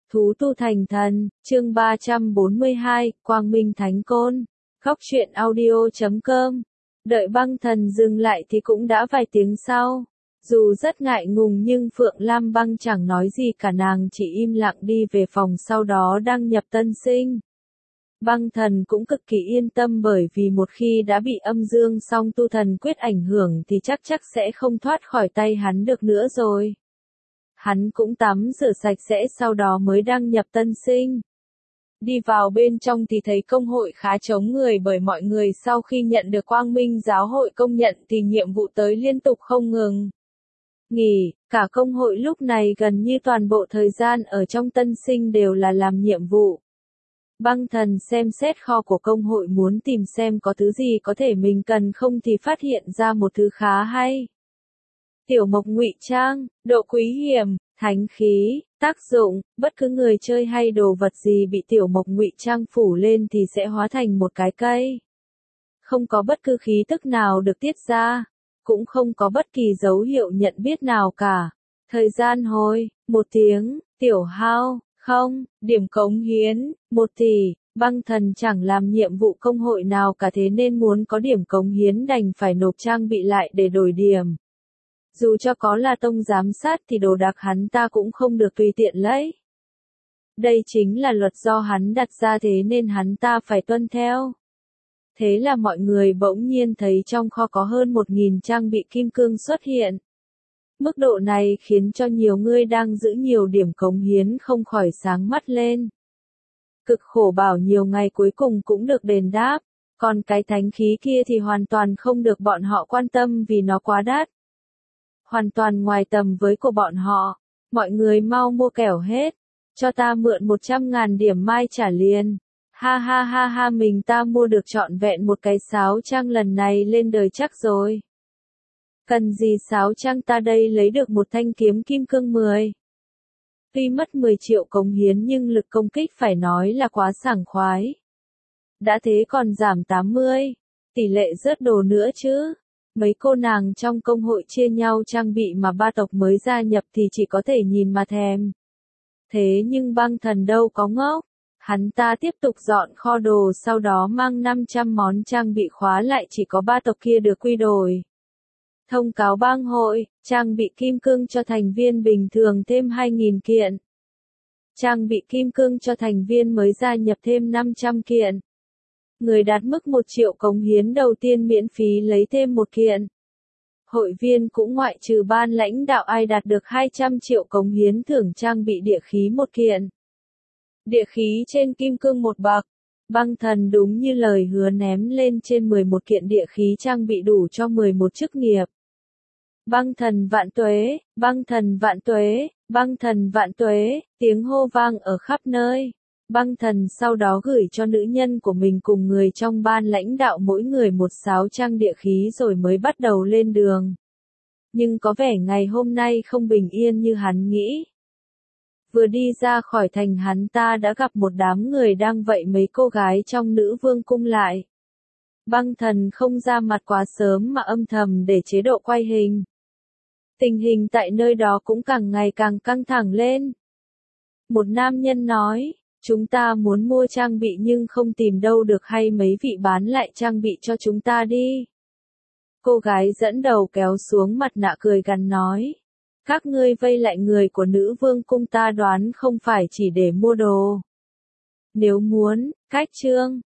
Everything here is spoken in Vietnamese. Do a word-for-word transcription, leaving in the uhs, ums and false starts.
Thú tu thành thần, chương ba trăm bốn mươi hai, Quang Minh Thánh Côn. Góc truyện audio chấm com. Đợi băng thần dừng lại thì cũng đã vài tiếng sau. Dù rất ngại ngùng nhưng Phượng Lam Băng chẳng nói gì cả, nàng chỉ im lặng đi về phòng, sau đó đăng nhập tân sinh. Băng thần cũng cực kỳ yên tâm, bởi vì một khi đã bị âm dương song tu thần quyết ảnh hưởng thì chắc chắc sẽ không thoát khỏi tay hắn được nữa rồi. Hắn cũng tắm rửa sạch sẽ sau đó mới đăng nhập tân sinh. Đi vào bên trong thì thấy công hội khá trống người, bởi mọi người sau khi nhận được Quang Minh giáo hội công nhận thì nhiệm vụ tới liên tục không ngừng nghỉ. Cả công hội lúc này gần như toàn bộ thời gian ở trong tân sinh đều là làm nhiệm vụ. Băng thần xem xét kho của công hội, muốn tìm xem có thứ gì có thể mình cần không thì phát hiện ra một thứ khá hay. Tiểu mộc ngụy trang, độ quý hiểm, thánh khí, tác dụng, bất cứ người chơi hay đồ vật gì bị tiểu mộc ngụy trang phủ lên thì sẽ hóa thành một cái cây. Không có bất cứ khí tức nào được tiết ra, cũng không có bất kỳ dấu hiệu nhận biết nào cả. Thời gian hồi, một tiếng, tiểu hao, không, điểm cống hiến, một tỷ. Băng thần chẳng làm nhiệm vụ công hội nào cả, thế nên muốn có điểm cống hiến đành phải nộp trang bị lại để đổi điểm. Dù cho có là tông giám sát thì đồ đạc hắn ta cũng không được tùy tiện lấy. Đây chính là luật do hắn đặt ra, thế nên hắn ta phải tuân theo. Thế là mọi người bỗng nhiên thấy trong kho có hơn một nghìn trang bị kim cương xuất hiện. Mức độ này khiến cho nhiều người đang giữ nhiều điểm cống hiến không khỏi sáng mắt lên. Cực khổ bảo nhiều ngày cuối cùng cũng được đền đáp, còn cái thánh khí kia thì hoàn toàn không được bọn họ quan tâm vì nó quá đắt. Hoàn toàn ngoài tầm với của bọn họ. Mọi người mau mua kẻo hết. Cho ta mượn một trăm ngàn điểm mai trả liền. Ha ha ha ha, mình ta mua được trọn vẹn một cái sáo trang, lần này lên đời chắc rồi. Cần gì sáo trang, ta đây lấy được một thanh kiếm kim cương mười. Tuy mất mười triệu cống hiến nhưng lực công kích phải nói là quá sảng khoái. Đã thế còn giảm tám mươi. Tỷ lệ rớt đồ nữa chứ. Mấy cô nàng trong công hội chia nhau trang bị mà ba tộc mới gia nhập thì chỉ có thể nhìn mà thèm. Thế nhưng băng thần đâu có ngốc. Hắn ta tiếp tục dọn kho đồ, sau đó mang năm trăm món trang bị khóa lại, chỉ có ba tộc kia được quy đổi. Thông cáo bang hội, trang bị kim cương cho thành viên bình thường thêm hai nghìn kiện. Trang bị kim cương cho thành viên mới gia nhập thêm năm trăm kiện. Người đạt mức một triệu cống hiến đầu tiên miễn phí lấy thêm một kiện. Hội viên cũng ngoại trừ ban lãnh đạo ai đạt được hai trăm triệu cống hiến thưởng trang bị địa khí một kiện. Địa khí trên kim cương một bậc. Băng thần đúng như lời hứa ném lên trên mười một kiện địa khí trang bị đủ cho mười một chức nghiệp. Băng thần vạn tuế, băng thần vạn tuế, băng thần vạn tuế, tiếng hô vang ở khắp nơi. Băng thần sau đó gửi cho nữ nhân của mình cùng người trong ban lãnh đạo mỗi người một sáo trang địa khí rồi mới bắt đầu lên đường. Nhưng có vẻ ngày hôm nay không bình yên như hắn nghĩ. Vừa đi ra khỏi thành hắn ta đã gặp một đám người đang vây mấy cô gái trong nữ vương cung lại. Băng thần không ra mặt quá sớm mà âm thầm để chế độ quay hình. Tình hình tại nơi đó cũng càng ngày càng căng thẳng lên. Một nam nhân nói, chúng ta muốn mua trang bị nhưng không tìm đâu được, hay mấy vị bán lại trang bị cho chúng ta đi. Cô gái dẫn đầu kéo xuống mặt nạ cười gằn nói, các ngươi vây lại người của nữ vương cung, ta đoán không phải chỉ để mua đồ. Nếu muốn, cách chương,